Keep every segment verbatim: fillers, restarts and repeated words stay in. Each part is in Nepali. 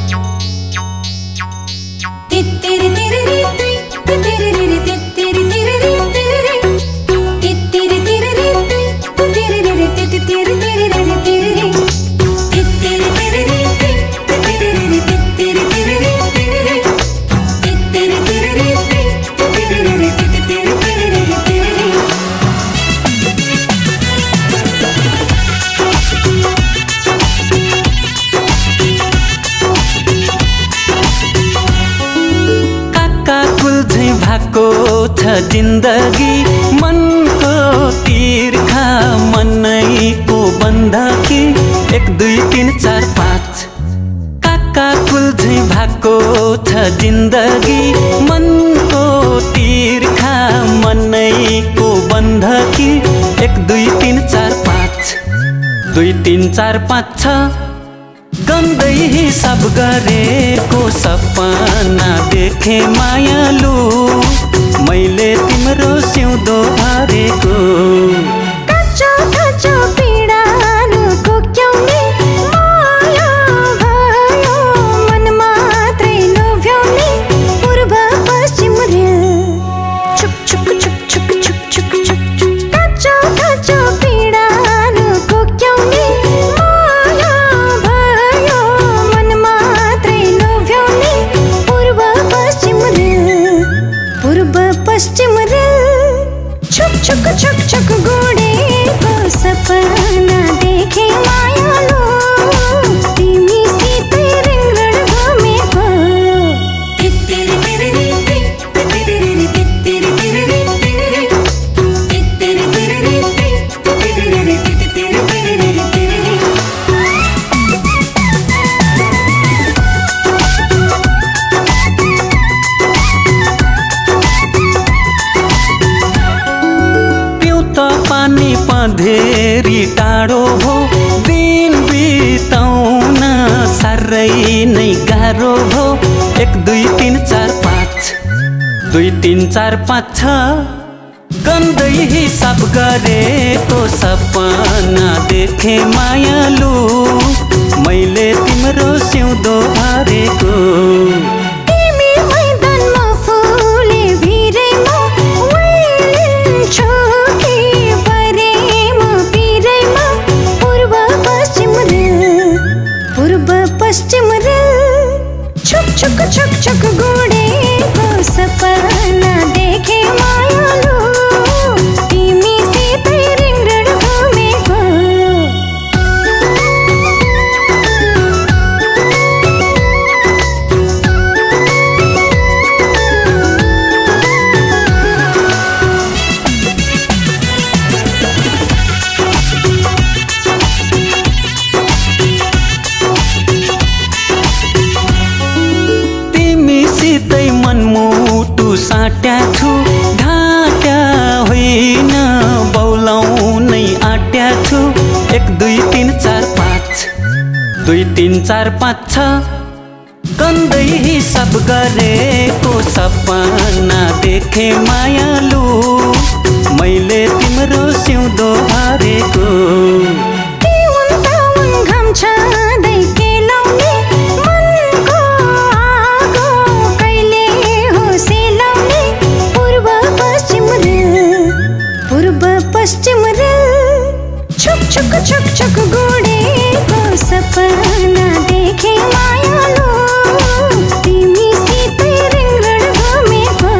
जिन्दगी मनको तिर्खा मनैको बन्धकी एक दुई तीन चार पाँच काका कुल्झै भएको छ जिन्दगी मनको तिर्खा मनैको बन्धकी एक दुई तीन चार पाँच दुई तीन चार पाँच छ गन्दै हिसाब गरेको सपना देखे मायालु मैले तिम्रो सिउँदो भरेको कच्चो कच्चो पीडानु कोक्याउने माया भयो मन मात्रै लोभ्याउने पूर्व पश्चिम रेल छुक छुक छुक छुक छुक छुक छुक छुक कच्चो कच्चो पीडानु कोक्याउने माया भयो मन मात्रै लोभ्याउने पूर्व पश्चिम रेल पूर्व पश्चिम रेल छुक छुक छुक छुक गुडेको सपना देखे मायालु तिमीसितै रिङरण घुमेको पानी पँधेरी टाढो हो दिन बिताउन साह्रै नै गाह्रो हो एक दुई तीन चार पाँच दुई तीन चार पाँच छ गन्दै हिसाब गरेको सपना देखे मायालु मैले तिम्रो सिउँदो भरेको पश्चिम रेल छुक छुक छुक छुक गुडेको सपना देखे मायालु तिमीसितै रिङरण घुमेको मनमुटु साट्या छु ढाट्या होइन बौलाउनै आट्या छु एक दुई तीन चार पाँच दुई तीन चार पाँच छ गन्दै हिसाब गरेको सपना देखे मायालु मैले तिम्रो सिउँदो भरेको पश्चिम रेल छुक छुक छुक छुक गुडेको सपना देखे मायालु तिमीसितै रिङरण घुमेको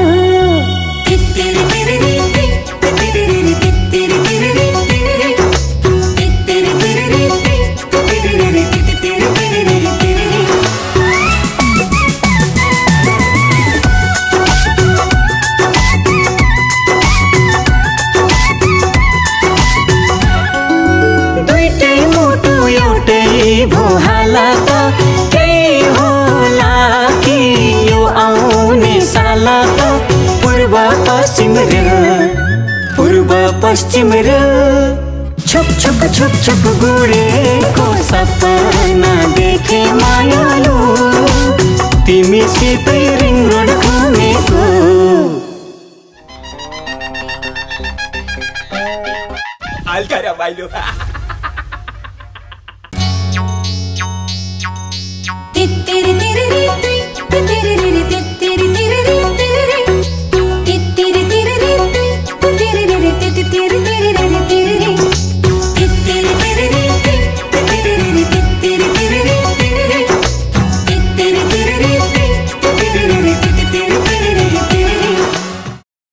भो हाला त केही होला कि यो आउने साला त पूर्व पश्चिम रेल पूर्व पश्चिम रेल छुक छुक छुक छुक गुडेको सपना देखे मायालु तिमीसितै रिङरण घुमेको हल्का रमाइलो तित्तिरी कि तेरे